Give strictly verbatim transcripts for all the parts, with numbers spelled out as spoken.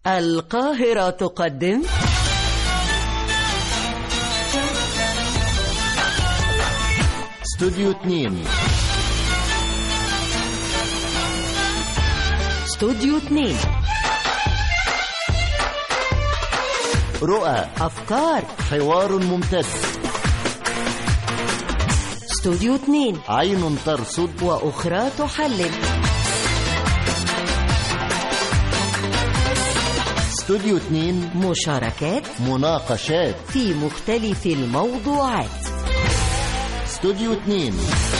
القاهرة تقدم استوديو اثنين. استوديو اثنين. رؤى، أفكار، حوار ممتد. استوديو اثنين. عين ترصد وأخرى تحلل. استوديو اثنين. مشاركات، مناقشات في مختلف الموضوعات. استوديو اثنين.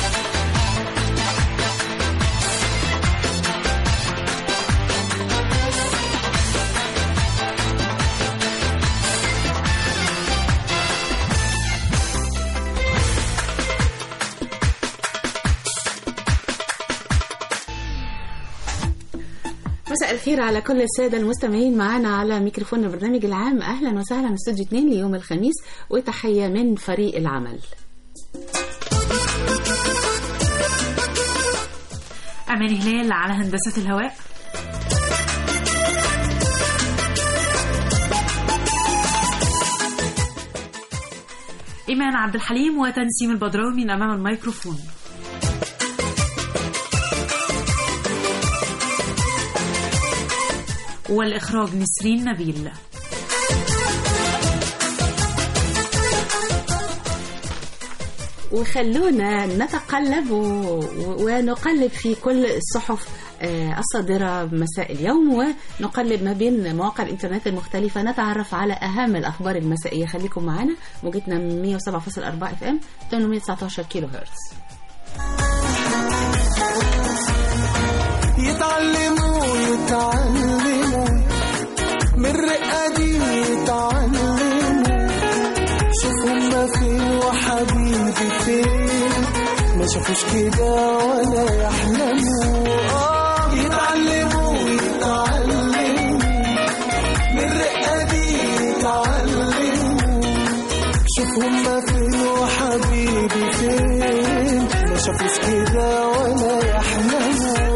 مساء الخير على كل السادة المستمعين معنا على ميكروفون البرنامج العام. أهلا وسهلا استوديو اثنين ليوم الخميس، وتحية من فريق العمل. أمان هلال على هندسة الهواء، إيمان عبد الحليم وتنسيم البدراوي من أمام الميكروفون. والإخراج نسرين نبيل. وخلونا نتقلب و... ونقلب في كل الصحف الصادرة مساء اليوم، ونقلب ما بين مواقع الإنترنت المختلفة، نتعرف على أهم الأخبار المسائية. خليكم معنا، موجتنا مية وسبعة فاصلة أربعة اف ام، ثمانمية وتسعة عشر كيلو هرتز. يتعلموا يتعلموا من الرقة دي، يتعلموا شوفوا ما فين وحبيبي فين، ما شافوش كده ولا يحلموا. آه يتعلموا يتعلموا من الرقة دي، يتعلموا شوفوا ما فين وحبيبي فين، ما شافوش كده ولا يحلموا.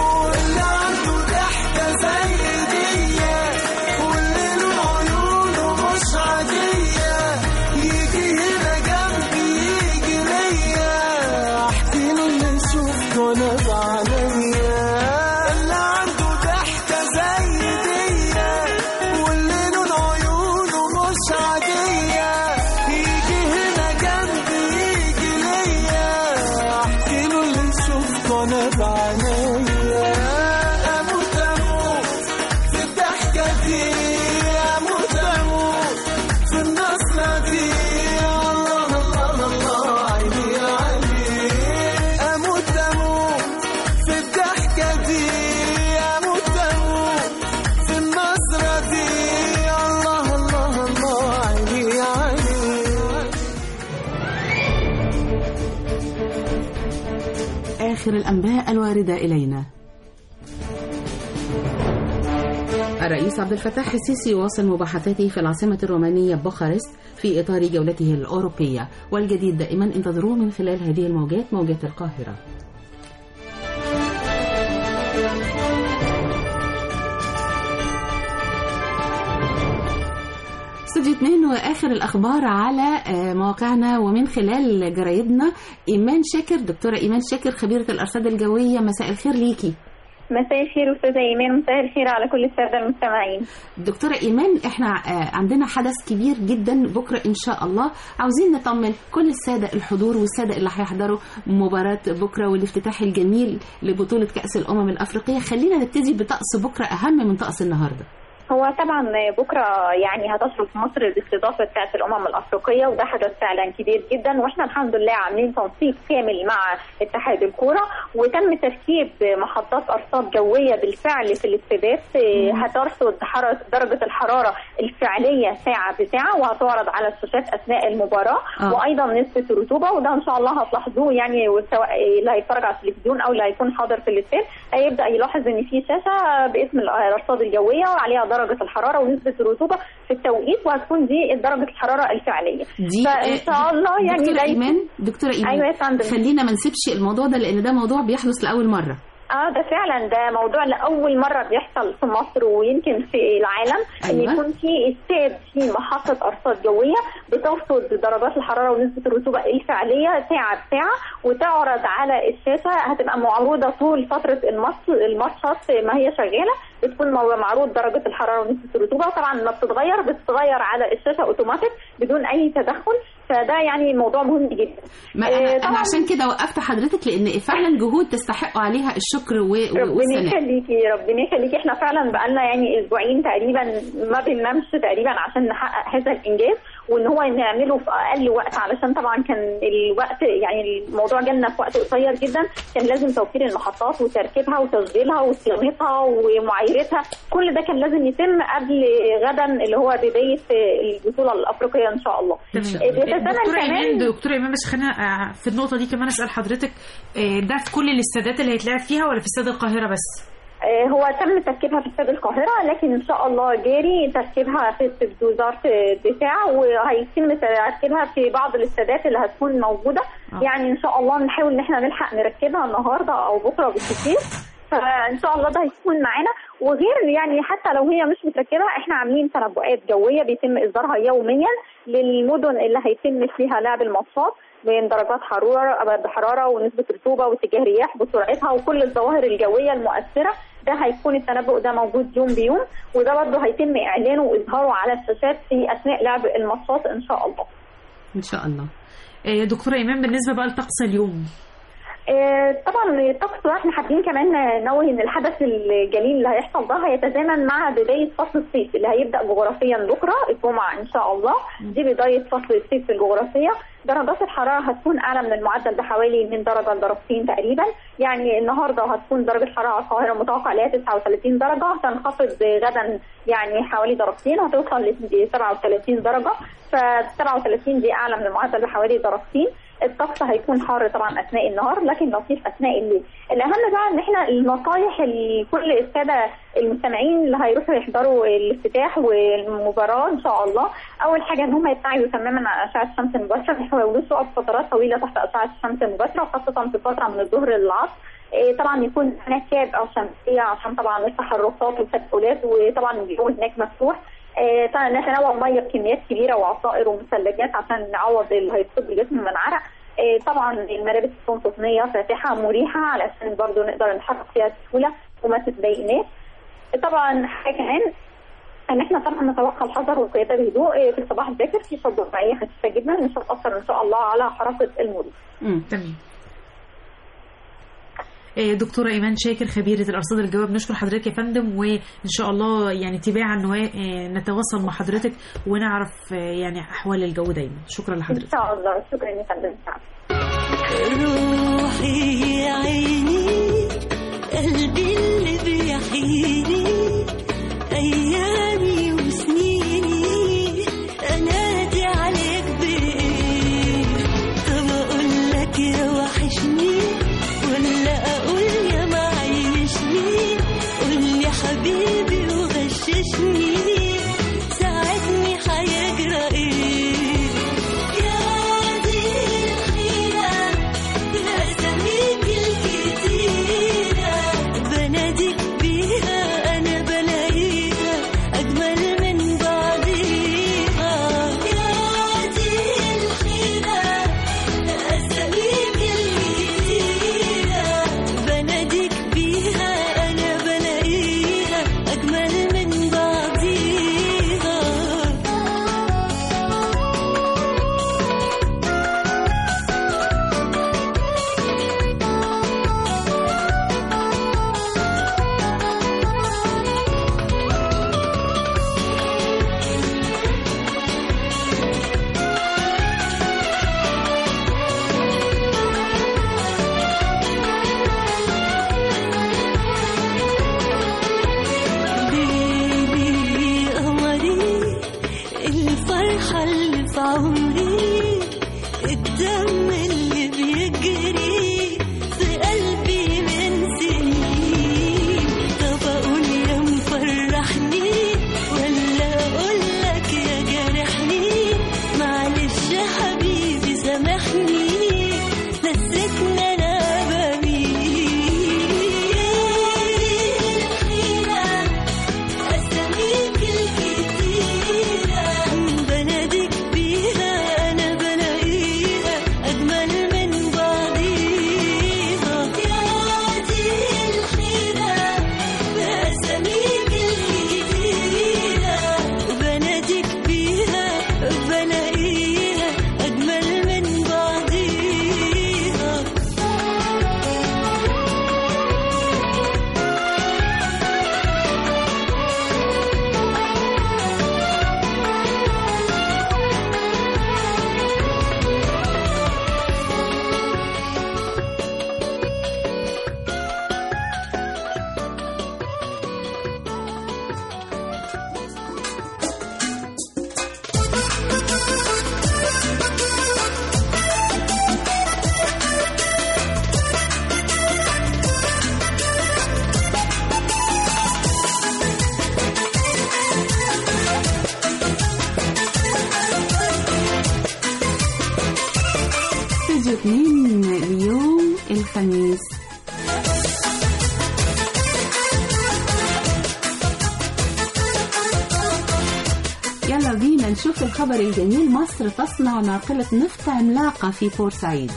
آخر الأنباء الواردة إلينا. الرئيس عبد الفتاح السيسي يواصل مباحثاته في العاصمة الرومانية بوخارست في إطار جولته الأوروبية، والجديد دائما انتظروه من خلال هذه الموجات، موجات القاهرة. استوديو اثنين وآخر الأخبار على مواقعنا ومن خلال جرايدنا. إيمان شاكر، دكتورة إيمان شاكر، خبيرة الأرصاد الجوية، مساء الخير ليكي. مساء الخير أستاذة إيمان، مساء الخير على كل السادة المستمعين. دكتورة إيمان، إحنا عندنا حدث كبير جدا بكرة إن شاء الله، عاوزين نطمن كل السادة الحضور والسادة اللي هيحضروا مباراة بكرة والافتتاح الجميل لبطولة كأس الأمم الأفريقية. خلينا نبتدي بطقس بكرة أهم من طقس النهاردة. هو طبعا بكره يعني هتشرف مصر باستضافه كاس الامم الافريقيه، وده حدث فعلا كبير جدا، واحنا الحمد لله عاملين تنسيق كامل مع اتحاد الكوره، وتم تركيب محطات ارصاد جويه بالفعل في الاستادات هترصد درجه الحراره الفعليه ساعه بساعه، وهتعرض على الشاشات اثناء المباراه. آه. وايضا نسبه الرطوبه، وده ان شاء الله هتلاحظوه، يعني سواء اللي هيتفرج على التلفزيون او اللي هيكون حاضر في الاستاد هيبدا يلاحظ ان في شاشه باسم الارصاد الجويه وعليها درجة الحرارة ونسبة الرطوبة في التوقيت، وهتكون دي درجة الحرارة الفعلية. دي فإن شاء الله يعني دكتورة إيمان، دكتورة إيمان، أيوة يا فندم، خلينا ما نسيبش الموضوع ده لأن ده موضوع بيحدث لأول مرة. اه ده فعلا ده موضوع لاول مره بيحصل في مصر ويمكن في العالم. أيوة. ان يكون في استاد في محطه ارصاد جويه بترصد درجات الحراره ونسبه الرطوبه الفعليه ساعه بساعه وتعرض على الشاشه، هتبقى معروضه طول فتره الماتش الماتشات ما هي شغاله، بتكون معروض درجه الحراره ونسبه الرطوبه، وطبعا لما بتتغير بتتغير على الشاشه اوتوماتيك بدون اي تدخل، فده يعني موضوع مهم جدا. ما انا, أنا عشان كده وقفت حضرتك لان فعلا جهود تستحق عليها الشكر والثناء. ربنا يخليكي ربنا يخليكي، احنا فعلا بقالنا يعني اسبوعين تقريبا ما بننامش تقريبا عشان نحقق هذا الانجاز، وان هو نعمله في اقل وقت، علشان طبعا كان الوقت يعني الموضوع جالنا في وقت قصير جدا، كان لازم توفير المحطات وتركيبها وتشغيلها وصيانتها ومعايرتها، كل ده كان لازم يتم قبل غدا اللي هو بدايه البطوله الافريقيه ان شاء الله. دكتوره ايمان دكتوره ايمان بس خلينا في النقطه دي كمان اسال حضرتك، ده في كل الاستادات اللي هيتلعب فيها ولا في استاد القاهره بس؟ هو تم تركيبها في استاد القاهره، لكن ان شاء الله جاري تركيبها في وزاره الدفاع، وهيتم تركيبها في بعض الاستادات اللي هتكون موجوده. أوه. يعني ان شاء الله نحاول ان احنا نلحق نركبها النهارده او بكره بالكثير، فان شاء الله ده هيكون معانا. وغير يعني حتى لو هي مش متركبه، احنا عاملين تنبؤات جويه بيتم اصدارها يوميا للمدن اللي هيتم فيها لعب الماتشات بين درجات حراره بحراره ونسبه رطوبه واتجاه رياح بسرعتها وكل الظواهر الجويه المؤثره. ده هيكون التنبؤ ده موجود يوم بيوم، وده برضه هيتم اعلانه واظهاره على الشاشات في اثناء لعب الماتشات ان شاء الله. ان شاء الله. يا دكتوره ايمان بالنسبه بقى لطقس اليوم، طبعا الطقس احنا حابين كمان ننوه ان الحدث الجليل اللي هيحصل ده هيتزامن مع بدايه فصل الصيف اللي هيبدا جغرافيا بكره الجمعه ان شاء الله. دي بدايه فصل الصيف الجغرافيه. درجات الحراره هتكون اعلى من المعدل بحوالي من درجه لدرجتين تقريبا، يعني النهارده هتكون درجه الحراره على القاهره متوقع لها تسعة وثلاثين درجه، هتنخفض غدا يعني حوالي درجتين هتوصل ل سبعة وثلاثين درجه، ف سبعة وثلاثين دي اعلى من المعدل بحوالي درجتين. الطقس هيكون حار طبعا اثناء النهار لكن لطيف اثناء الليل. الاهم بقى ان احنا النصايح لكل الساده المستمعين اللي هيروحوا يحضروا الافتتاح والمباراه ان شاء الله، اول حاجه ان هم يبتعدوا تماما عن اشعه الشمس المباشره، ما يحاولوش يقعدوا فترات طويله تحت اشعه الشمس المباشره وخاصه في فتره من الظهر للعصر. طبعا يكون هناك كاب او شمسيه عشان طبعا التحركات والتدخلات، وطبعا الجو هناك مفتوح. طبعا نتناول ميه بكميات كبيره وعصائر ومثلجات عشان نعوض اللي هيصيب الجسم من عرق. طبعا الملابس تكون قطنيه فاتحه مريحه علشان برضو نقدر نتحرك فيها بسهوله وما تضايقناش. طبعا حاجه كمان ان احنا طبعا نتوقع الحذر والقياده بهدوء في الصباح الباكر، في شده رباعيه خفيفه جدا مش هتاثر ان شاء الله على حركه المرور. امم تمام. دكتورة إيمان شاكر خبيرة الأرصاد الجوية، بنشكر حضرتك يا فندم، وإن شاء الله يعني تباعا نتواصل مع حضرتك ونعرف يعني أحوال الجو دايما. شكرا لحضرتك. إن شاء الله. شكرا يا فندم. روحي يا عيني قلبي اللي بيحييني أيامي وسنيني أنادي عليك بإيه؟ طب أقول لك يا وحشني ولا أقول يا معيشني؟ قولي حبيبي وغششني ساعدني هيجرى إيه؟ يا دي الحيرة بأساميك الكتيرة بناديك بيها أنا بلاقيها أجمل من بعضيها. يا دي الحيرة بأساميك الكتيرة بناديك بيها أنا بلاقيها أجمل من بعضيها. ليلي قمري الفرحة اللي في عمري الدم اللي بيجري في قلبي من سنين. طب أقول يا مفرحني ولا أقول لك يا جرحني؟ معلش يا حبيبي سامحني نسيتني أنا بمين. اتنين ليوم الخميس. يلا بينا نشوف الخبر الجميل. مصر تصنع ناقلة نفط عملاقة في بورسعيد.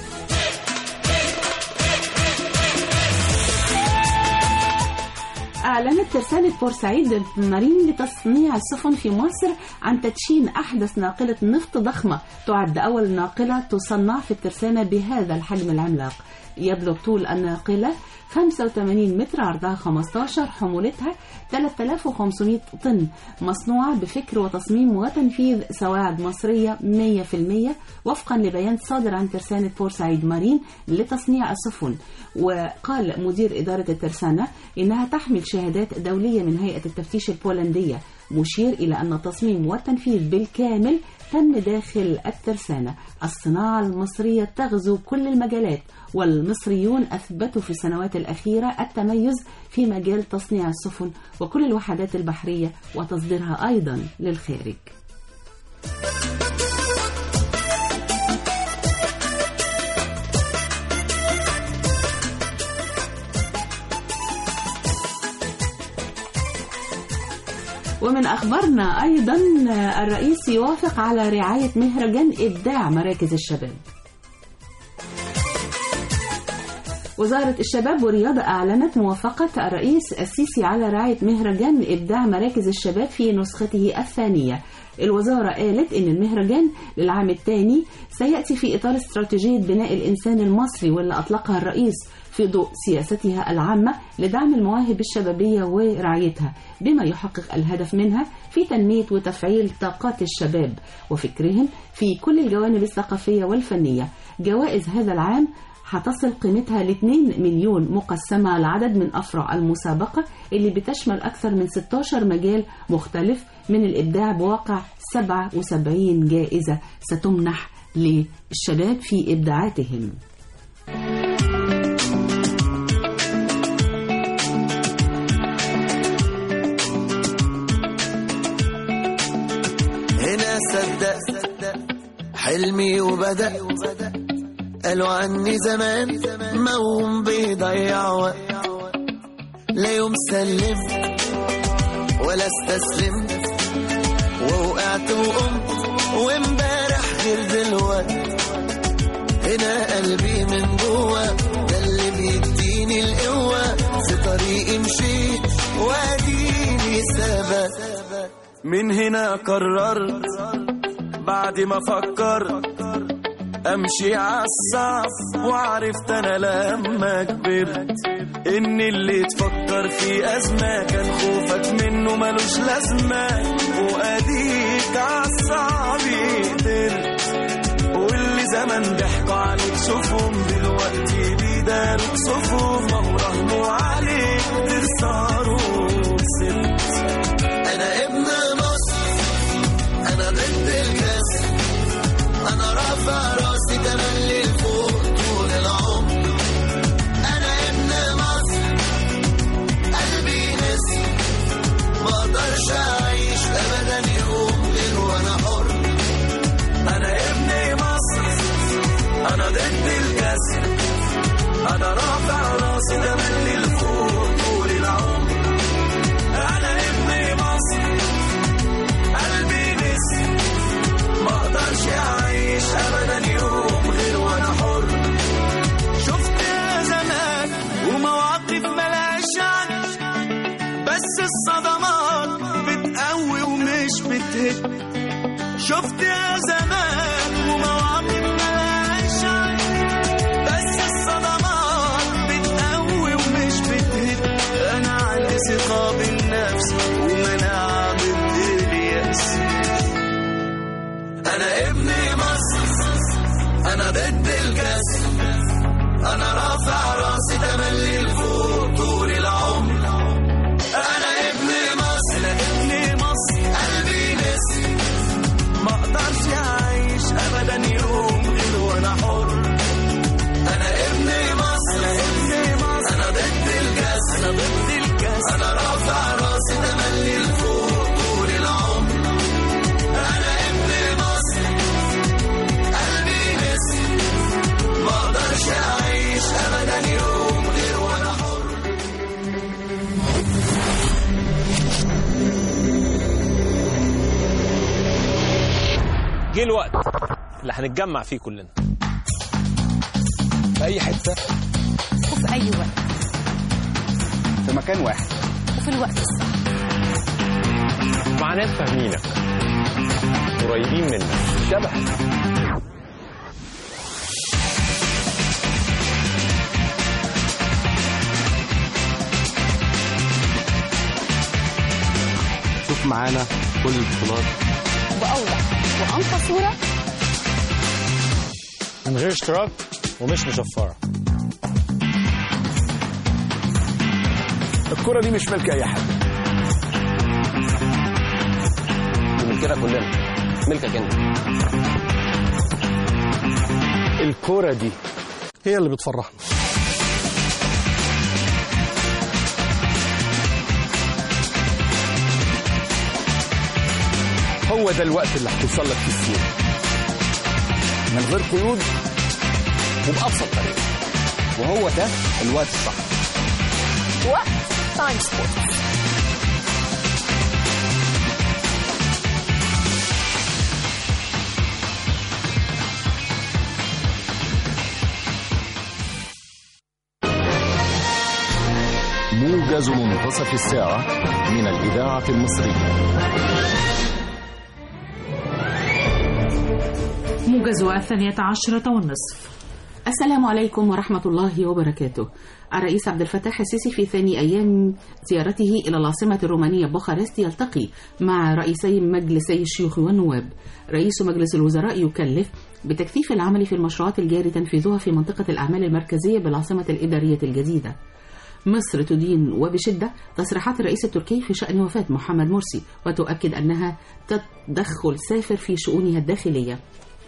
أعلنت ترسانة بورسعيد مارين لتصنيع السفن في مصر عن تدشين أحدث ناقلة نفط ضخمة تعد أول ناقلة تصنع في الترسانة بهذا الحجم العملاق. يبلغ طول الناقلة خمسة وثمانين متر، عرضها خمسة عشر، حمولتها ثلاثة آلاف وخمسمائة طن، مصنوعة بفكر وتصميم وتنفيذ سواعد مصرية مية بالمية وفقا لبيان صادر عن ترسانة بورسعيد مارين لتصنيع السفن. وقال مدير إدارة الترسانة إنها تحمل شهادات دولية من هيئة التفتيش البولندية، مشير إلى أن التصميم والتنفيذ بالكامل تم داخل الترسانة. الصناعة المصرية تغزو كل المجالات، والمصريون أثبتوا في السنوات الأخيرة التميز في مجال تصنيع السفن وكل الوحدات البحرية وتصديرها أيضا للخارج. ومن أخبارنا أيضا الرئيس يوافق على رعاية مهرجان إبداع مراكز الشباب. وزارة الشباب والرياضة أعلنت موافقة الرئيس السيسي على رعاية مهرجان إبداع مراكز الشباب في نسخته الثانية. الوزارة قالت إن المهرجان للعام الثاني سيأتي في إطار استراتيجية بناء الإنسان المصري واللي أطلقها الرئيس في ضوء سياستها العامة لدعم المواهب الشبابية ورعايتها، بما يحقق الهدف منها في تنمية وتفعيل طاقات الشباب وفكرهم في كل الجوانب الثقافية والفنية. جوائز هذا العام هتصل قيمتها ل اثنين مليون مقسمة على عدد من أفرع المسابقة اللي بتشمل أكثر من ستة عشر مجال مختلف من الإبداع، بواقع سبعة وسبعين جائزة ستمنح للشباب في إبداعاتهم. هنا صدق حلمي وبدأ، قالوا عني زمان موهوم بيضيع وقت، لا يوم سلمت ولا استسلمت ووقعت وقمت وامبارح غير دلوقت. هنا قلبي من جوا ده اللي بيديني القوة، في طريقي مشيت واديني ثبت. من هنا قررت بعد ما فكرت امشي عالصعب، وعرفت انا لما كبرت ان اللي تفكر في ازمه كان خوفك منه ملوش لازمه، واديك عالصعب قدرت. واللي زمان ضحكوا عليك شوفهم دلوقتي بيداروك صفهم، ما هو رهنوا عليك تخسروا وكسبت. انا ابن مصر، انا ضد الكسر، انا رافع راسي تملي لفوق طول العمر. انا ابن مصر قلبي نسر، ما اقدرش اعيش ابدا يوم غير وانا حر. انا ابن مصر، انا ضد الكسر، انا رافع راسي تملي لفوق طول العمر. انا ابن مصر قلبي نسر، ما اقدرش اعيش ابدا يوم غير وانا حر. شفت يا زمان ومواقف ملهاش عد، بس الصدمات بتقوي ومش بتهد. شفت يا زمان ومواقف ملهاش عد، بس الصدمات بتقوي ومش بتهد. انا عندي ثقة بالنفس ومناعة ضد اليأس. أنا ابن مصر، أنا ضد الكسر، أنا رافع راسي تملي لفوق طول العمر. أنا ابن مصر، أنا ابن مصر قلبي نسر، ما أقدرش أعيش جه الوقت اللي هنتجمع فيه كلنا في اي حته وفي اي وقت في مكان واحد وفي الوقت الصح مع ناس فاهمينك قريبين منك شبهك. شوف معانا كل البطولات بأوضح وأنقى صورة من غير اشتراك ومش مشفرة. الكرة دي مش ملك أي حد، دي ملكنا كلنا، ملكك انت. الكرة دي هي اللي بتفرحنا. هو ده الوقت اللي هتوصل لك فيه السيرة من غير قيود وبأبسط طريقة، وهو ده الوقت الصح. وقت تايم سبورت. موجز منتصف الساعة من الإذاعة المصرية. موجز الثانية عشرة والنصف. السلام عليكم ورحمة الله وبركاته. الرئيس عبد الفتاح السيسي في ثاني أيام زيارته إلى العاصمة الرومانية بوخارست يلتقي مع رئيسي مجلسي الشيوخ والنواب. رئيس مجلس الوزراء يكلف بتكثيف العمل في المشروعات الجاري تنفيذها في منطقة الأعمال المركزية بالعاصمة الإدارية الجديدة. مصر تدين وبشدة تصريحات الرئيس التركي في شأن وفاة محمد مرسي وتؤكد أنها تدخل سافر في شؤونها الداخلية.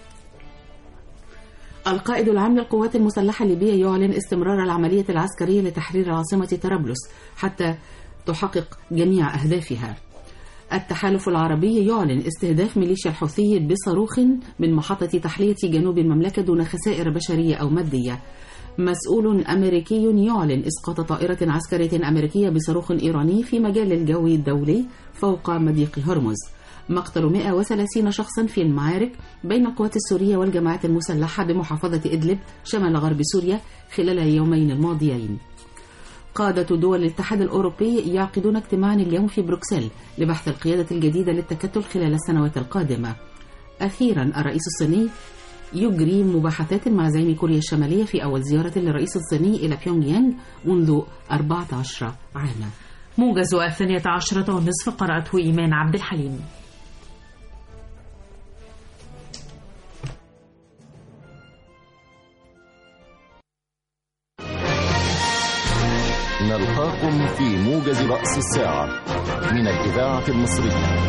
القائد العام للقوات المسلحة الليبية يعلن استمرار العملية العسكرية لتحرير العاصمة طرابلس حتى تحقق جميع أهدافها. التحالف العربي يعلن استهداف ميليشيا الحوثي بصاروخ من محطة تحلية جنوب المملكة دون خسائر بشرية أو مادية. مسؤول أمريكي يعلن إسقاط طائرة عسكرية أمريكية بصاروخ إيراني في مجال الجو الدولي فوق مضيق هرمز. مقتل مئة وثلاثين شخصا في المعارك بين القوات السورية والجماعات المسلحة بمحافظة إدلب شمال غرب سوريا خلال اليومين الماضيين. قادة دول الاتحاد الأوروبي يعقدون اجتماعا اليوم في بروكسل لبحث القيادة الجديدة للتكتل خلال السنوات القادمة. أخيرا الرئيس الصيني يجري مباحثات مع زعيم كوريا الشمالية في أول زيارة للرئيس الصيني إلى بيونغ يانغ منذ أربعة عشر عاما. موجز الثانية عشرة والنصف قرأته إيمان عبد الحليم. نلقاكم في موجز رأس الساعة من الإذاعة المصرية.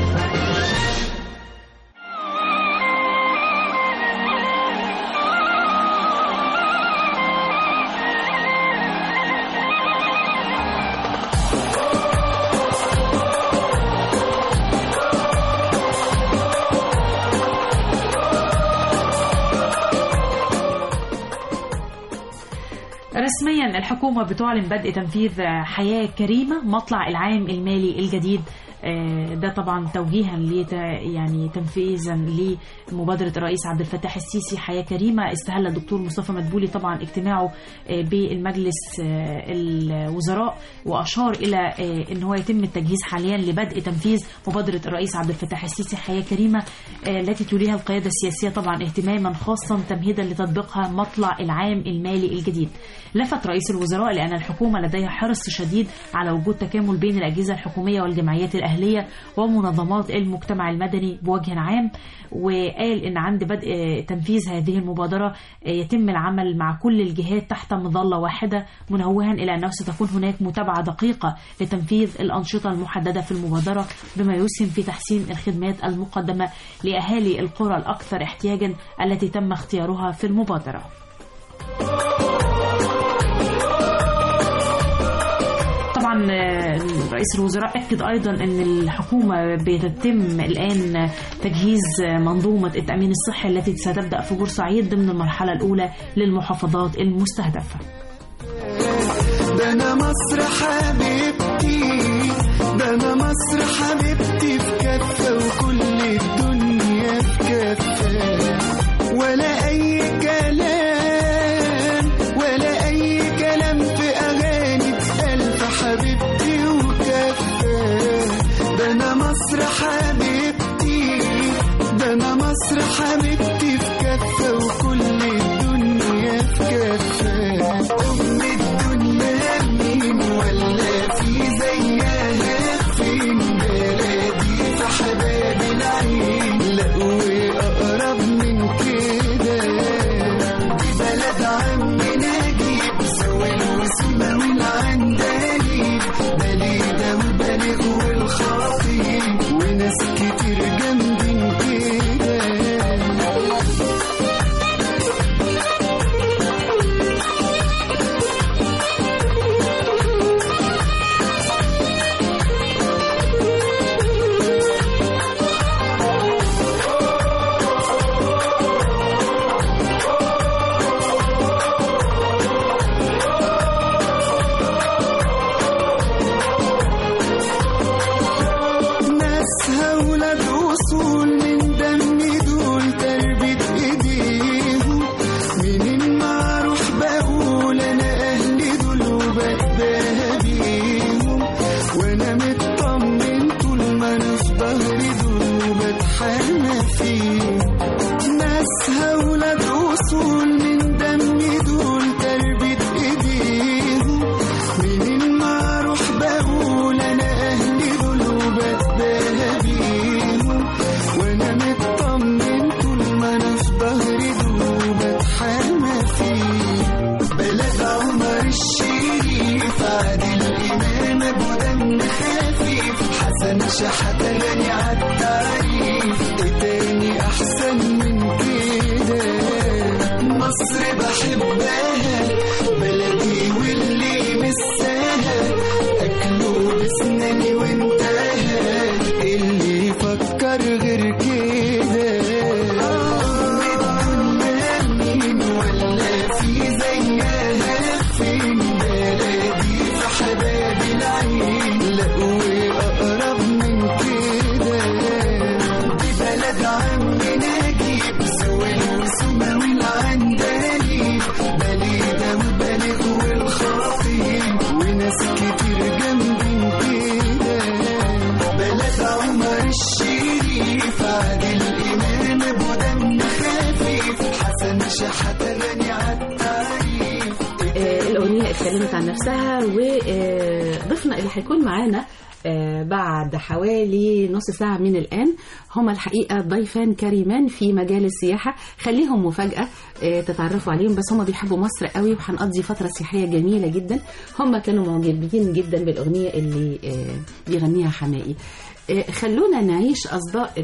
رسميا الحكومة بتعلن بدء تنفيذ حياة كريمة مطلع العام المالي الجديد. ده طبعا توجيها يعني تنفيذا لمبادرة الرئيس عبد الفتاح السيسي حياة كريمة. استهل الدكتور مصطفى مدبولي طبعا اجتماعه بالمجلس الوزراء وأشار إلى أن هو يتم التجهيز حاليا لبدء تنفيذ مبادرة الرئيس عبد الفتاح السيسي حياة كريمة التي توليها القيادة السياسية طبعا اهتماما خاصا تمهيدا لتطبيقها مطلع العام المالي الجديد. لفت رئيس الوزراء لأن الحكومة لديها حرص شديد على وجود تكامل بين الأجهزة الحكومية والجمعيات الأهلية ومنظمات المجتمع المدني بوجه عام، وقال إن عند بدء تنفيذ هذه المبادرة يتم العمل مع كل الجهات تحت مظلة واحدة، منوها إلى أنه ستكون هناك متابعة دقيقة لتنفيذ الأنشطة المحددة في المبادرة بما يسهم في تحسين الخدمات المقدمة لأهالي القرى الأكثر احتياجا التي تم اختيارها في المبادرة. طبعا رئيس الوزراء أكد أيضا أن الحكومة بتتم الآن تجهيز منظومة التأمين الصحي التي ستبدأ في بورسعيد ضمن المرحلة الأولى للمحافظات المستهدفة. ده أنا مصر حبيبتي، ده أنا مصر حبيبتي في كفة وكل الدنيا في كفة. وحبيبتي في كفة وكل الدنيا في كفة. أم الدنيا مين ولا في زيها فين؟ بلدي في حباب العين لا وأقرب من كده. دي بلد عمي نجيب سويل وسما والعندليب بليدة وبلغ والخطيب وناس كتير جنبين كده. ناسها ولاد وصول من دم دول تربية ايديهم. منين ما اروح بقول انا اهلي دول وبتباهى بيهم. وانا مطمن طول ما انا في ظهري دول وبتحامى فيهم. ناسها ولاد وصول من دم دول تربية ايديهم. منين ما اروح بقول انا اهلي دول وبتباهى بيهم. وانا مطمن طول ما انا في ظهري دول وبتحامى فيهم. بلد عمر الشريف عادل امام ابو دم خفيف حسن شحاتة غني عالتعريف. ايه تاني احسن من كده؟ مصر بحبها بلدي واللي مساها اكله بسناني وانتهى. اللي يفكر غير كده الدنيا مين ولا في زيها فين؟ بلدي في حباب العين لا وأقرب من كده. دي بلد عمي نجيب سويل وسما والعندليب بليدة وبلغ والخطيب وناس كتير جنبين كده. بلد عمر الشريف عادل امام ابو دم خفيف حسن شحاتة غني عالتعريف. آه، الأغنية اتكلمت عن نفسها، وضيفنا اللي هيكون معانا آه، بعد حوالي نص ساعة من الآن هما الحقيقة ضيفان كريمان في مجال السياحة. خليهم مفاجأة آه، تتعرفوا عليهم، بس هما بيحبوا مصر قوي وهنقضي فترة سياحية جميلة جدا. هما كانوا معجبين جدا بالأغنية اللي آه، بيغنيها حمائي. آه، خلونا نعيش أصداء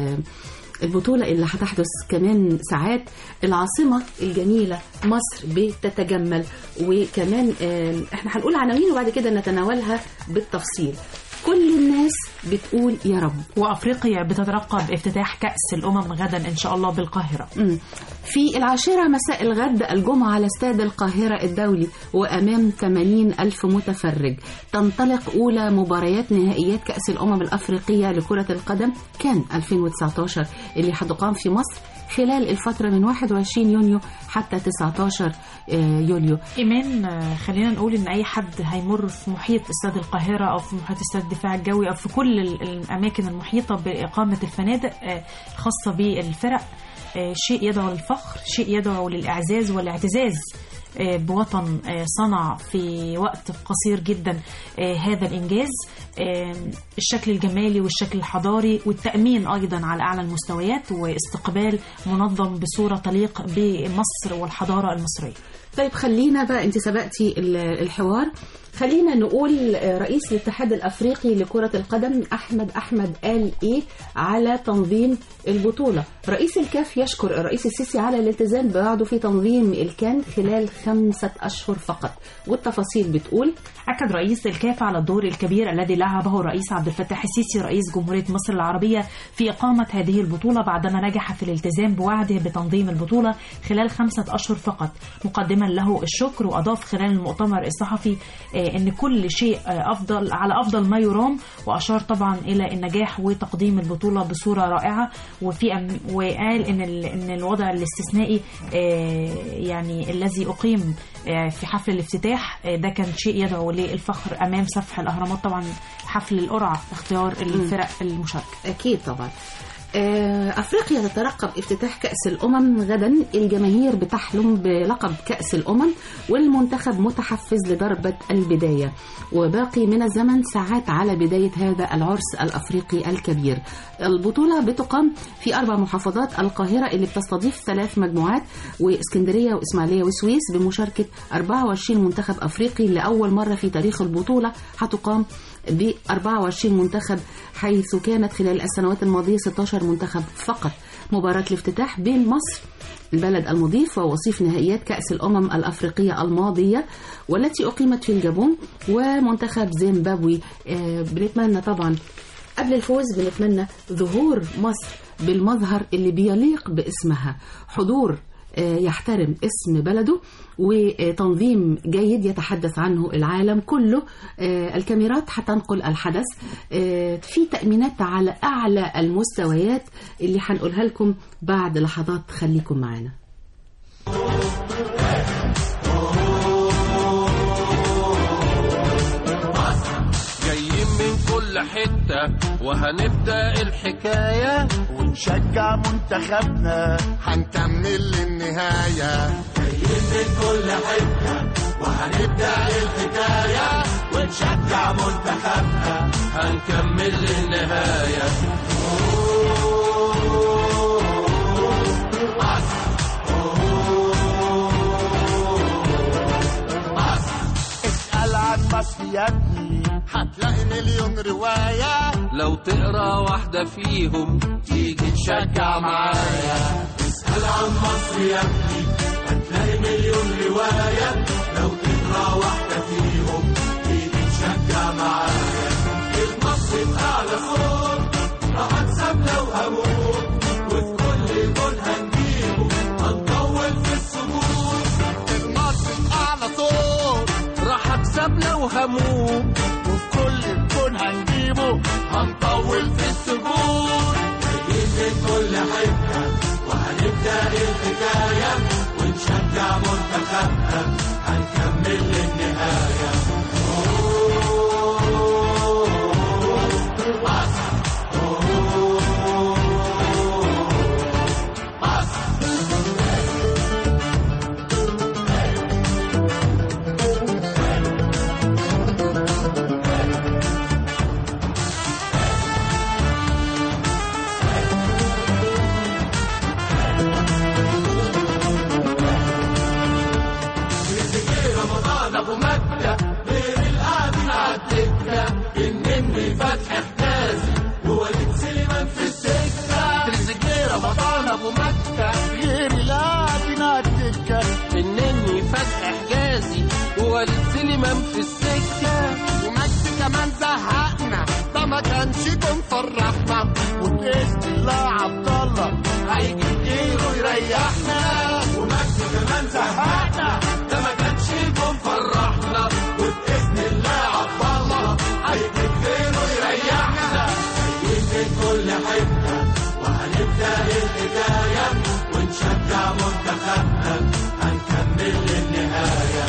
البطولة اللي هتحدث كمان ساعات. العاصمة الجميلة مصر بتتجمل، وكمان آه، احنا هنقول عناوين وبعد كده نتناولها بالتفصيل. كل الناس بتقول يا رب. وأفريقيا بتترقب افتتاح كأس الأمم غدا إن شاء الله بالقاهرة. مم. في العاشرة مساء الغد الجمعة على استاد القاهرة الدولي وأمام ثمانين ألف متفرج تنطلق أولى مباريات نهائيات كأس الأمم الأفريقية لكرة القدم كان ألفين وتسعة عشر اللي هتقام في مصر خلال الفترة من واحد وعشرين يونيو حتى تسعة عشر يوليو. إيمان، خلينا نقول إن أي حد هيمر في محيط استاد القاهرة أو في محيط استاد الدفاع الجوي أو في كل الأماكن المحيطة بإقامة الفنادق الخاصة بالفرق شيء يدعو للفخر، شيء يدعو للإعزاز والاعتزاز بوطن صنع في وقت قصير جدا هذا الإنجاز. الشكل الجمالي والشكل الحضاري والتأمين أيضا على أعلى المستويات واستقبال منظم بصورة تليق بمصر والحضارة المصرية. طيب خلينا بقى، انت سبقتي الحوار، خلينا نقول رئيس الاتحاد الأفريقي لكرة القدم أحمد أحمد قال إيه على تنظيم البطولة. رئيس الكاف يشكر الرئيس السيسي على الالتزام بوعده في تنظيم الكان خلال خمسة أشهر فقط، والتفاصيل بتقول: أكد رئيس الكاف على الدور الكبير الذي لعبه الرئيس عبد الفتاح السيسي رئيس جمهورية مصر العربية في إقامة هذه البطولة بعدما نجح في الالتزام بوعده بتنظيم البطولة خلال خمسة أشهر فقط، مقدما له الشكر. وأضاف خلال المؤتمر الصحفي ان كل شيء افضل على افضل ما يرام، واشار طبعا الى النجاح وتقديم البطوله بصوره رائعه. وفي وقال ان ان الوضع الاستثنائي يعني الذي اقيم في حفل الافتتاح. ده كان شيء يدعو للفخر أمام سفح الأهرامات. طبعا حفل القرعة اختيار الفرق المشاركة. أكيد طبعا. أفريقيا تترقب افتتاح كأس الأمم غدا. الجماهير بتحلم بلقب كأس الأمم والمنتخب متحفز لضربة البداية، وباقي من الزمن ساعات على بداية هذا العرس الأفريقي الكبير. البطولة بتقام في أربع محافظات: القاهرة اللي بتستضيف ثلاث مجموعات، وإسكندرية وإسماعيلية وسويس، بمشاركة أربعة وعشرين منتخب أفريقي لأول مرة في تاريخ البطولة. هتقام ب أربعة وعشرين منتخب، حيث كانت خلال السنوات الماضية ستة عشر منتخب فقط. مباراة الافتتاح بين مصر البلد المضيف ووصيف نهائيات كأس الأمم الأفريقية الماضية والتي أقيمت في الجابون ومنتخب زيمبابوي. آه بنتمنى طبعا قبل الفوز بنتمنى ظهور مصر بالمظهر اللي بيليق باسمها، حضور يحترم اسم بلده وتنظيم جيد يتحدث عنه العالم كله. الكاميرات هتنقل الحدث في تأمينات على أعلى المستويات اللي هنقولها لكم بعد لحظات. خليكم معنا. جايين من كل حتة وهنبدأ الحكاية ونشجع منتخبنا هنكمل للنهاية. جايين من كل حتة وهنبدأ الحكاية ونشجع منتخبنا هنكمل للنهاية. اسأل عن مصر يا ابني هتلاقي مليون رواية، لو تقرأ واحدة فيهم تيجي تشجع معايا. اسأل عن مصر يا ابني هتلاقي مليون رواية، لو تقرأ واحدة فيهم تيجي تشجع معايا. المصري بأعلى صوت راح أكسب لو هموت، وفي كل جول هنجيبه هنطول في الصمود. المصري بأعلى صوت راح أكسب لو هموت، كل جول هنجيبه هنطول في السجود. جايين من كل حتة وهنبدأ الحكاية ونشجع منتخبنا هنكمل للنهاية. إنني فتح حجازي وولد سليمان في السكة، ومجد كمان زهقنا ده ما كانش يكون فرحنا، وبإذن الله عبد الله هيجي غيره يريحنا. ومجد كمان زهقنا ده ما كانش يكون فرحنا، وبإذن الله عبد الله هيجي غيره يريحنا. جايين من كل حتة وهنبدأ الحكاية ونشجع منتخبنا هنكمل للنهاية.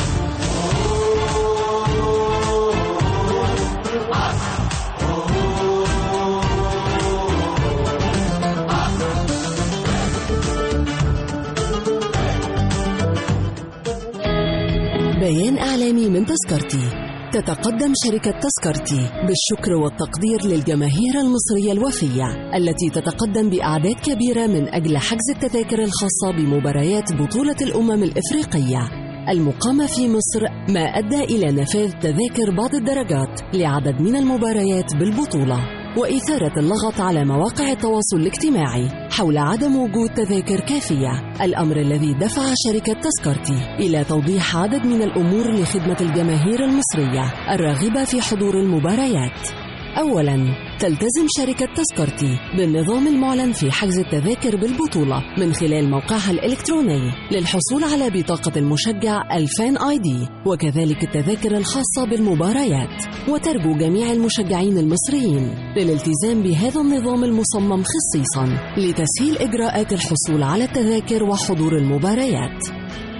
بيان إعلامي من تذكرتي. تتقدم شركة تذكرتي بالشكر والتقدير للجماهير المصرية الوفية التي تتقدم بأعداد كبيرة من أجل حجز التذاكر الخاصة بمباريات بطولة الأمم الإفريقية المقامة في مصر، ما أدى إلى نفاذ تذاكر بعض الدرجات لعدد من المباريات بالبطولة، وإثارة اللغط على مواقع التواصل الاجتماعي حول عدم وجود تذاكر كافية، الأمر الذي دفع شركة تذكرتي إلى توضيح عدد من الأمور لخدمة الجماهير المصرية الراغبة في حضور المباريات. أولاً، تلتزم شركة تذكرتي بالنظام المعلن في حجز التذاكر بالبطولة من خلال موقعها الإلكتروني للحصول على بطاقة المشجع الفان آي دي، وكذلك التذاكر الخاصة بالمباريات. وترجو جميع المشجعين المصريين للالتزام بهذا النظام المصمم خصيصاً لتسهيل إجراءات الحصول على التذاكر وحضور المباريات.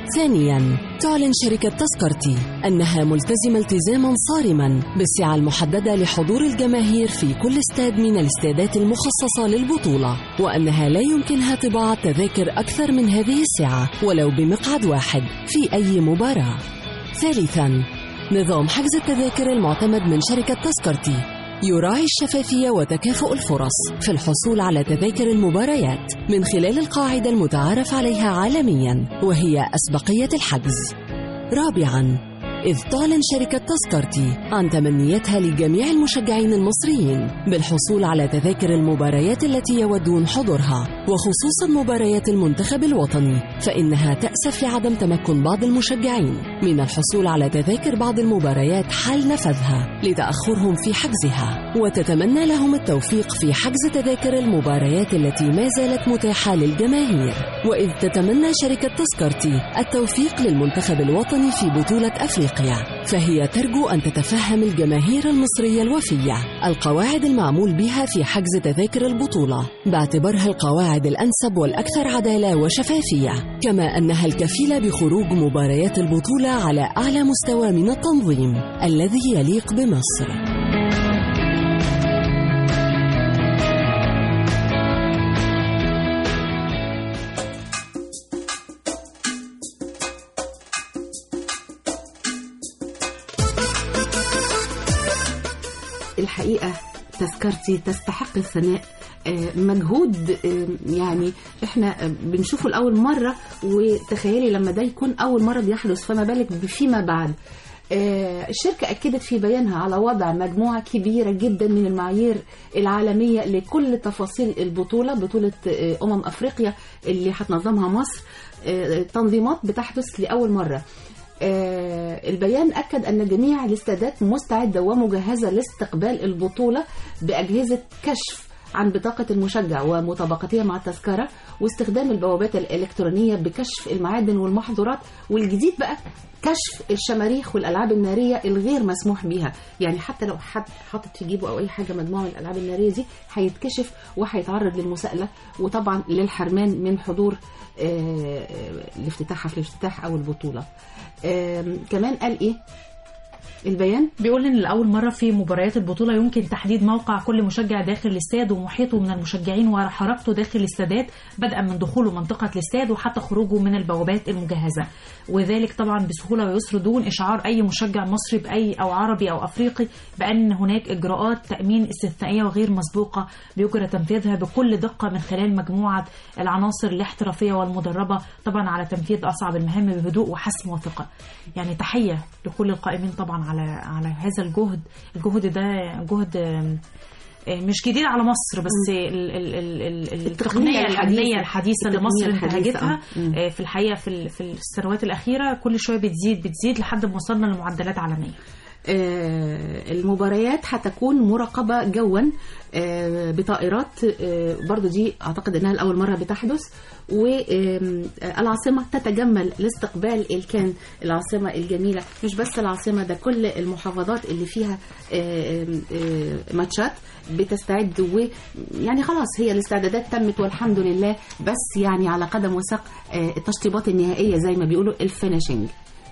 ثانياً، تعلن شركة تذكرتي أنها ملتزمة التزاماً صارماً بالسعة المحددة لحضور الجماهير في كل استاد من الاستادات المخصصة للبطولة، وأنها لا يمكنها طباعة تذاكر أكثر من هذه السعة ولو بمقعد واحد في أي مباراة. ثالثاً، نظام حجز التذاكر المعتمد من شركة تذكرتي يراعي الشفافية وتكافؤ الفرص في الحصول على تذاكر المباريات من خلال القاعدة المتعارف عليها عالمياً، وهي أسبقية الحجز. رابعاً، إذ تعلن شركة تذكرتي عن تمنياتها لجميع المشجعين المصريين بالحصول على تذاكر المباريات التي يودون حضورها، وخصوصاً مباريات المنتخب الوطني، فإنها تأسف لعدم تمكن بعض المشجعين من الحصول على تذاكر بعض المباريات حال نفذها لتأخرهم في حجزها، وتتمنى لهم التوفيق في حجز تذاكر المباريات التي ما زالت متاحة للجماهير. وإذ تتمنى شركة تذكرتي التوفيق للمنتخب الوطني في بطولة أفريقيا، فهي ترجو أن تتفهم الجماهير المصرية الوفية القواعد المعمول بها في حجز تذاكر البطولة باعتبارها القواعد الأنسب والأكثر عدالة وشفافية، كما أنها الكفيلة بخروج مباريات البطولة على أعلى مستوى من التنظيم الذي يليق بمصر. الحقيقة تذكرتي تستحق الثناء، مجهود يعني احنا بنشوفه لأول مرة، وتخيلي لما ده يكون أول مرة بيحدث فما بالك فيما بعد. الشركة أكدت في بيانها على وضع مجموعة كبيرة جدا من المعايير العالمية لكل تفاصيل البطولة، بطولة أمم أفريقيا اللي هتنظمها مصر، تنظيمات بتحدث لأول مرة. آه البيان أكد أن جميع الاستادات مستعدة ومجهزة لاستقبال البطولة بأجهزة كشف عن بطاقة المشجع ومطابقتها مع التذكرة، واستخدام البوابات الإلكترونية بكشف المعادن والمحظورات، والجديد بقى كشف الشماريخ والألعاب النارية الغير مسموح بها. يعني حتى لو حد حاطط في جيبه أو أي حاجة مجموعة من الألعاب النارية دي هيتكشف وهيتعرض للمساءلة، وطبعا للحرمان من حضور آه الافتتاح في الافتتاح أو البطولة. آه كمان قال إيه البيان؟ بيقول ان لاول مره في مباريات البطوله يمكن تحديد موقع كل مشجع داخل الاستاد ومحيطه من المشجعين وحركته داخل الاستادات، بدءا من دخوله منطقه الاستاد وحتى خروجه من البوابات المجهزه، وذلك طبعا بسهوله ويسر دون اشعار اي مشجع مصري باي او عربي او افريقي بان هناك اجراءات تامين استثنائيه وغير مسبوقه بيجرى تنفيذها بكل دقه من خلال مجموعه العناصر الاحترافيه والمدربه طبعا على تنفيذ اصعب المهام بهدوء وحسم وثقه. يعني تحيه لكل القائمين طبعا على على هذا الجهد. الجهد ده جهد مش جديد على مصر، بس ال ال ال التقنيه الحديثه الحديثه اللي مصر انتهجتها في الحقيقه في في السنوات الاخيره كل شويه بتزيد بتزيد لحد ما وصلنا لمعدلات عالميه. المباريات هتكون مراقبة جوا بطائرات، برضو دي أعتقد أنها الأول مرة بتحدث، والعاصمة تتجمل لاستقبال الكان العاصمة الجميلة، مش بس العاصمة، ده كل المحافظات اللي فيها ماتشات بتستعد، ويعني خلاص هي الاستعدادات تمت والحمد لله، بس يعني على قدم وساق التشطيبات النهائية زي ما بيقولوا الفينيشنج.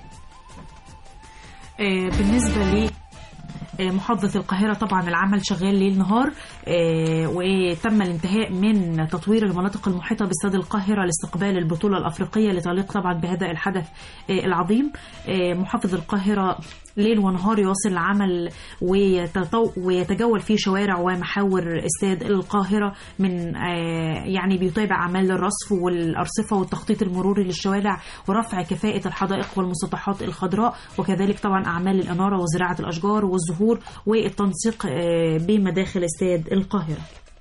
بالنسبة لي محافظة القاهرة طبعا العمل شغال ليل نهار، وتم الانتهاء من تطوير المناطق المحيطة باستاد القاهرة لاستقبال البطولة الأفريقية لتليق طبعا بهذا الحدث العظيم. محافظ القاهرة ليل ونهار يواصل العمل ويتجول في شوارع ومحاور استاد القاهرة، من يعني بيتابع أعمال الرصف والأرصفة والتخطيط المروري للشوارع ورفع كفاءة الحدائق والمسطحات الخضراء، وكذلك طبعا أعمال الإنارة وزراعة الأشجار والزهور والتنسيق بمداخل استاد القاهرة.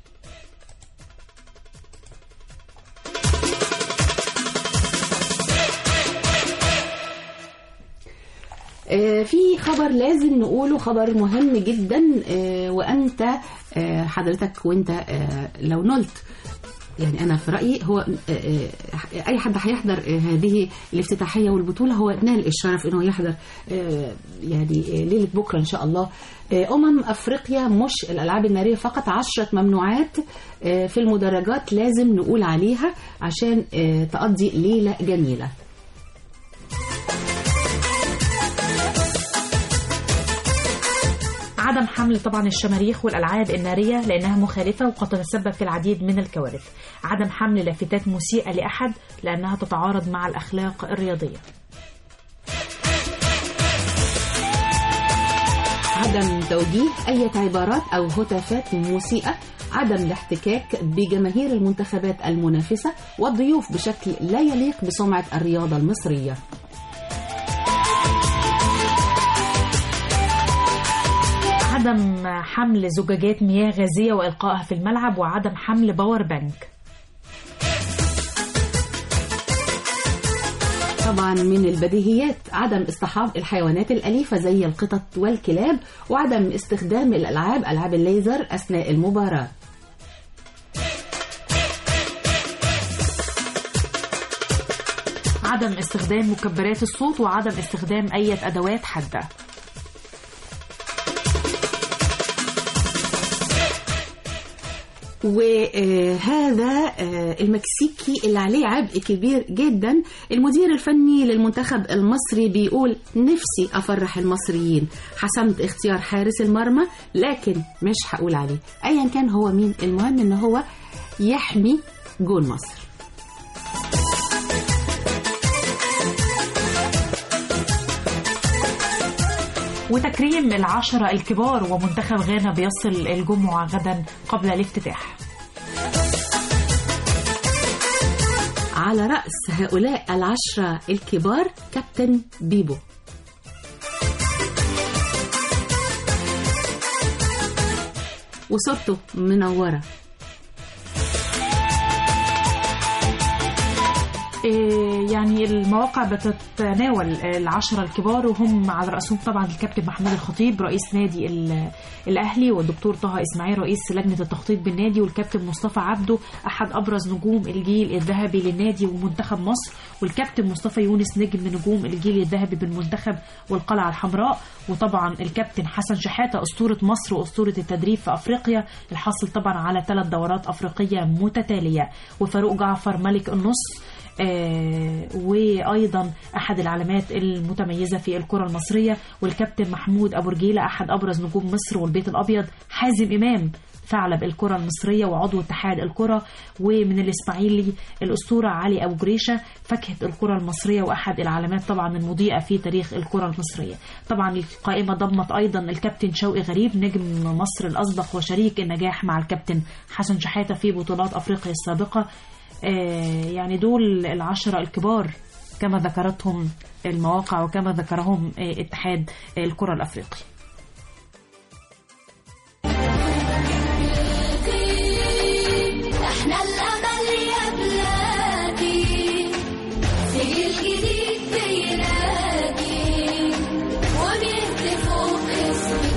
في خبر لازم نقوله، خبر مهم جدا، وأنت حضرتك وانت لو نلت، يعني أنا في رأيي هو أي حد هيحضر هذه الافتتاحية والبطولة هو نال الشرف إنه يحضر يعني ليلة بكرة إن شاء الله. أمم أفريقيا مش الألعاب النارية فقط، عشرة ممنوعات في المدرجات لازم نقول عليها عشان تقضي ليلة جميلة. عدم حمل طبعا الشماريخ والألعاب النارية لأنها مخالفة وقد تتسبب في العديد من الكوارث. عدم حمل لافتات مسيئة لأحد لأنها تتعارض مع الأخلاق الرياضية. عدم توجيه أي عبارات أو هتافات مسيئة. عدم الاحتكاك بجماهير المنتخبات المنافسة والضيوف بشكل لا يليق بسمعة الرياضة المصرية. عدم حمل زجاجات مياه غازية وإلقائها في الملعب، وعدم حمل باور بانك. طبعا من البديهيات عدم اصطحاب الحيوانات الأليفة زي القطط والكلاب، وعدم استخدام الألعاب ألعاب الليزر أثناء المباراة. عدم استخدام مكبرات الصوت، وعدم استخدام أي أدوات حادة. وهذا المكسيكي اللي عليه عبء كبير جدا. المدير الفني للمنتخب المصري بيقول نفسي أفرح المصريين، حسمت اختيار حارس المرمى لكن مش هقول عليه أيا كان هو مين، المهم ان هو يحمي جول مصر. وتكريم العشرة الكبار، ومنتخب غانا بيصل الجمعة غدا قبل الافتتاح. على رأس هؤلاء العشرة الكبار كابتن بيبو. وصورته منورة. يعني المواقع بتتناول العشرة الكبار، وهم على رأسهم طبعا الكابتن محمود الخطيب رئيس نادي الأهلي، والدكتور طه إسماعيل رئيس لجنة التخطيط بالنادي، والكابتن مصطفى عبده أحد أبرز نجوم الجيل الذهبي للنادي ومنتخب مصر، والكابتن مصطفى يونس نجم من نجوم الجيل الذهبي بالمنتخب والقلعة الحمراء، وطبعا الكابتن حسن شحاتة أسطورة مصر وأسطورة التدريب في أفريقيا الحاصل طبعا على ثلاث دورات أفريقية متتالية، وفاروق جعفر ملك النص آه وأيضا أحد العلامات المتميزة في الكرة المصرية، والكابتن محمود أبو رجيلة أحد أبرز نجوم مصر والبيت الأبيض، حازم إمام ثعلب الكرة المصرية وعضو اتحاد الكرة، ومن الإسماعيلي الأسطورة علي أبو جريشة فاكهة الكرة المصرية وأحد العلامات طبعا المضيئة في تاريخ الكرة المصرية. طبعا القائمة ضمت أيضا الكابتن شوقي غريب نجم مصر الأسبق وشريك النجاح مع الكابتن حسن شحاتة في بطولات أفريقيا السابقة. يعني دول العشرة الكبار كما ذكرتهم المواقع وكما ذكرهم اتحاد الكرة الأفريقي. احنا الأمل يا بلادي، سجل جديد بينادي وبيهتفوا باسمي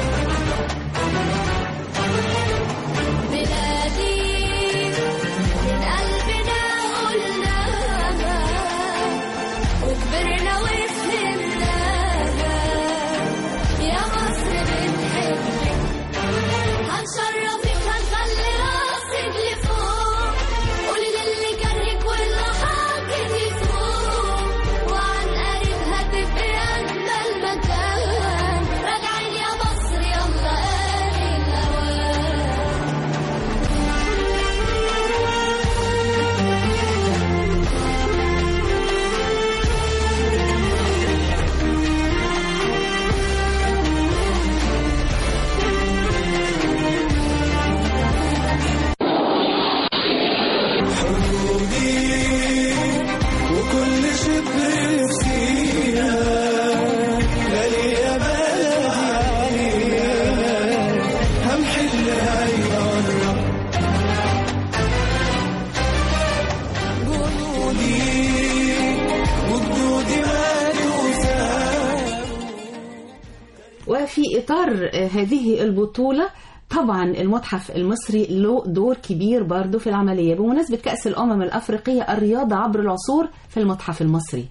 بلادي، من قلبنا قلناها وكبرنا وفهمناها، يا مصر بنحبك هنشرفك هنخلي راسك لفوق، قولي للي كرهك واللي حاكك يفوق، وعن قريب هتبقي أجمل مكان، راجعين يا مصر يلا آن وكل شبر نفسينا غالي يا بلدي علينا، هنحلها يقرب جنودي وجدودي ما توسع. وفي إطار هذه البطولة طبعا المتحف المصري له دور كبير برضو في العملية بمناسبة كأس الأمم الأفريقية الرياضة عبر العصور في المتحف المصري.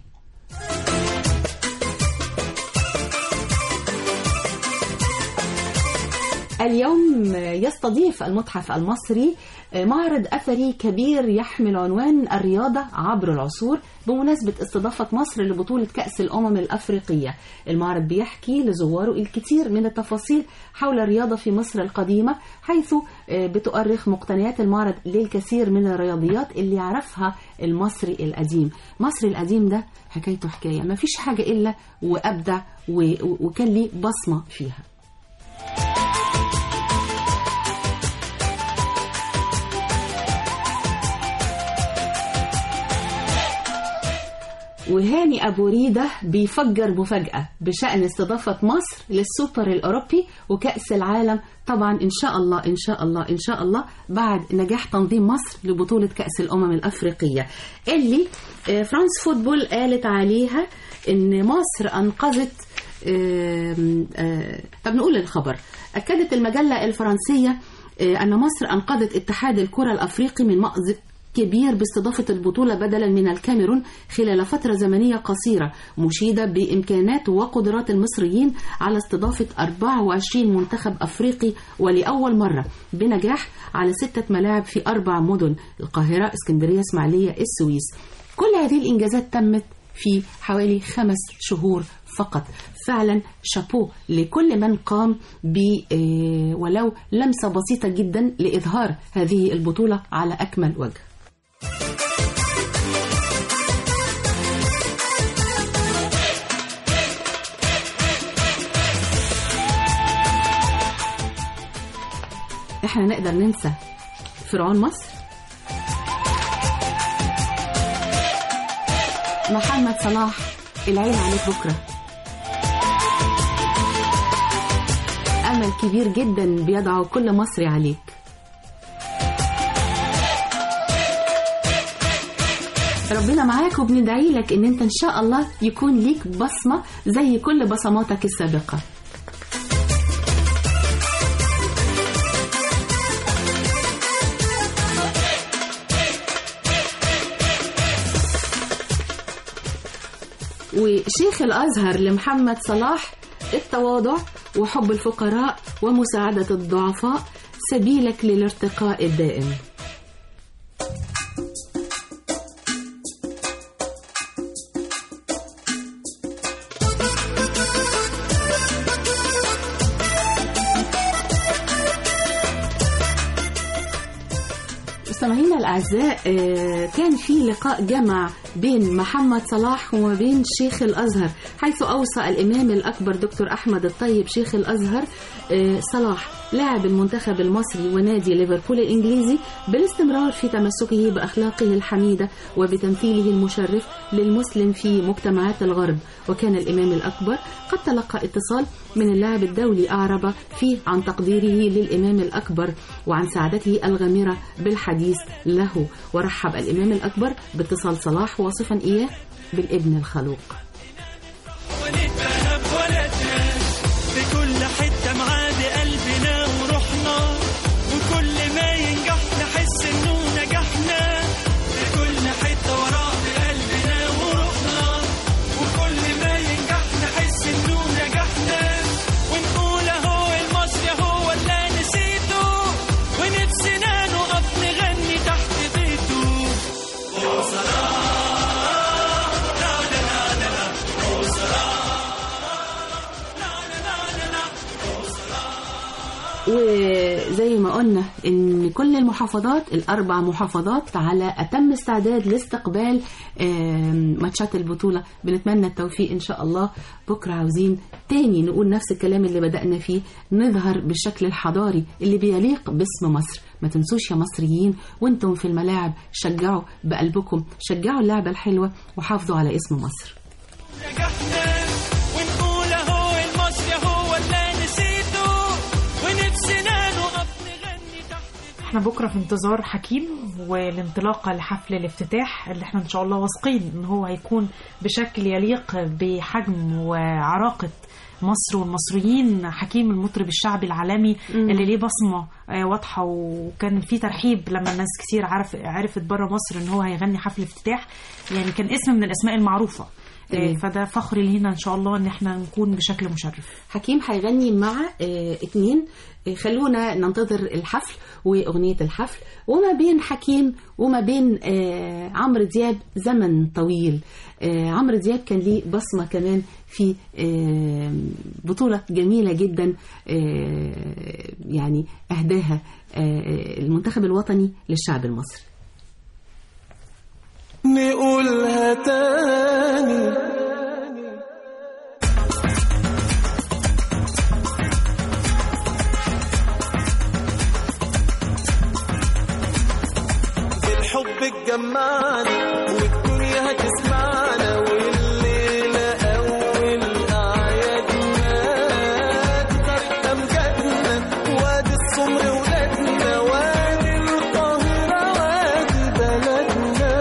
اليوم يستضيف المتحف المصري معرض أثري كبير يحمل عنوان الرياضة عبر العصور بمناسبة استضافة مصر لبطولة كأس الأمم الأفريقية. المعرض بيحكي لزواره الكثير من التفاصيل حول الرياضة في مصر القديمة، حيث بتؤرخ مقتنيات المعرض للكثير من الرياضيات اللي يعرفها المصري القديم. مصر القديم ده حكايته حكاية، ما فيش حاجة إلا وأبدع وكان ليه بصمة فيها. وهاني أبو ريدة بيفجر مفاجأة بشأن استضافة مصر للسوبر الأوروبي وكأس العالم، طبعا إن شاء الله إن شاء الله إن شاء الله بعد نجاح تنظيم مصر لبطولة كأس الأمم الأفريقية اللي فرانس فوتبول قالت عليها إن مصر أنقذت. طب نقول الخبر. أكدت المجلة الفرنسية أن مصر أنقذت اتحاد الكرة الأفريقي من مأزق كبير باستضافة البطولة بدلا من الكاميرون خلال فترة زمنية قصيرة، مشيدة بإمكانات وقدرات المصريين على استضافة أربعة وعشرين منتخب أفريقي ولأول مرة بنجاح على ستة ملاعب في أربع مدن: القاهرة، اسكندرية، إسماعيلية، السويس. كل هذه الإنجازات تمت في حوالي خمس شهور فقط. فعلا شابو لكل من قام ب ولو لمسة بسيطة جدا لإظهار هذه البطولة على أكمل وجه. احنا نقدر ننسى فرعون مصر؟ محمد صلاح العين عليك بكرة، أمل كبير جدا بيدعو كل مصري عليك. ربنا معاك وبندعي لك ان انت ان شاء الله يكون ليك بصمة زي كل بصماتك السابقة. وشيخ الأزهر لمحمد صلاح: التواضع وحب الفقراء ومساعدة الضعفاء سبيلك للارتقاء الدائم. مستمعينا الأعزاء، كان في لقاء جمع بين محمد صلاح وما بين شيخ الأزهر، حيث أوصى الإمام الأكبر دكتور أحمد الطيب شيخ الأزهر صلاح لاعب المنتخب المصري ونادي ليفربول الإنجليزي بالاستمرار في تمسكه بأخلاقه الحميدة وبتمثيله المشرف للمسلم في مجتمعات الغرب. وكان الإمام الأكبر قد تلقى اتصال من اللاعب الدولي أعرب فيه عن تقديره للإمام الأكبر وعن سعادته الغامرة بالحديث له، ورحب الإمام الأكبر باتصال صلاح واصفا إياه بالابن الخلوق. بكل حتة معاه بقلبنا ورحنا، وكل ما ينجح نحس إنه نجحنا. بكل حتة وراه بقلبنا ورحنا، وكل ما ينجح نحس إنه نجحنا. ونقول أهو المصري هو اللي نسيته، ونفسنا نقف نغني تحت بيته. وزي ما قلنا ان كل المحافظات الاربع محافظات على اتم استعداد لاستقبال ماتشات البطولة. بنتمنى التوفيق ان شاء الله. بكرة عاوزين تاني نقول نفس الكلام اللي بدأنا فيه، نظهر بالشكل الحضاري اللي بيليق باسم مصر. ما تنسوش يا مصريين وانتم في الملاعب شجعوا بقلبكم، شجعوا اللعبة الحلوة وحافظوا على اسم مصر. احنا بكرة في انتظار حكيم والانطلاقة لحفل الافتتاح اللي احنا ان شاء الله واثقين ان هو هيكون بشكل يليق بحجم وعراقة مصر والمصريين. حكيم المطرب الشعبي العالمي مم. اللي ليه بصمة واضحة، وكان في ترحيب لما الناس كتير عرف عرفت بره مصر ان هو هيغني حفل افتتاح. يعني كان اسم من الاسماء المعروفة آه، فده فخر لينا ان شاء الله ان احنا نكون بشكل مشرف. حكيم هيغني مع آه، اتنين. آه، خلونا ننتظر الحفل واغنيه الحفل، وما بين حكيم وما بين آه، عمرو دياب زمن طويل. آه، عمرو دياب كان ليه بصمه كمان في آه، بطوله جميله جدا آه، يعني اهداها آه، المنتخب الوطني للشعب المصري. نقولها تاني بالحب اتجمعنا والدنيا هتسمعنا، والليلة أول أعيادنا طريق أمجادنا، وادي السمر ولادنا، وادي القاهرة وادي بلدنا.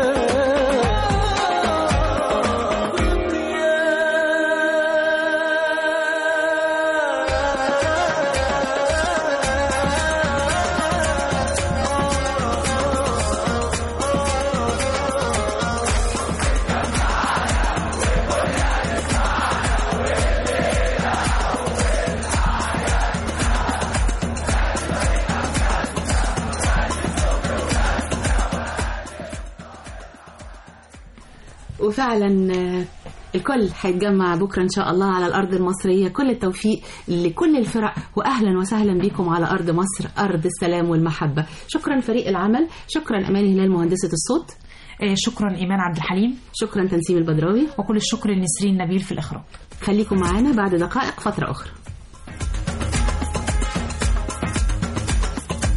وفعلا آه، الكل هيتجمع بكرة إن شاء الله على الأرض المصرية. كل التوفيق لكل الفرق، وأهلا وسهلا بكم على أرض مصر، أرض السلام والمحبة. شكرا فريق العمل، شكرا أمان هلال مهندسة الصوت، آه، شكرا إيمان عبد الحليم، شكرا تنسيم البدراوي، وكل الشكر لنسرين نبيل في الإخراج. خليكم معانا بعد دقائق فترة أخرى.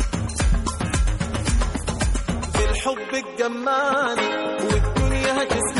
بالحب اتجمعنا والدنيا هتسمعنا.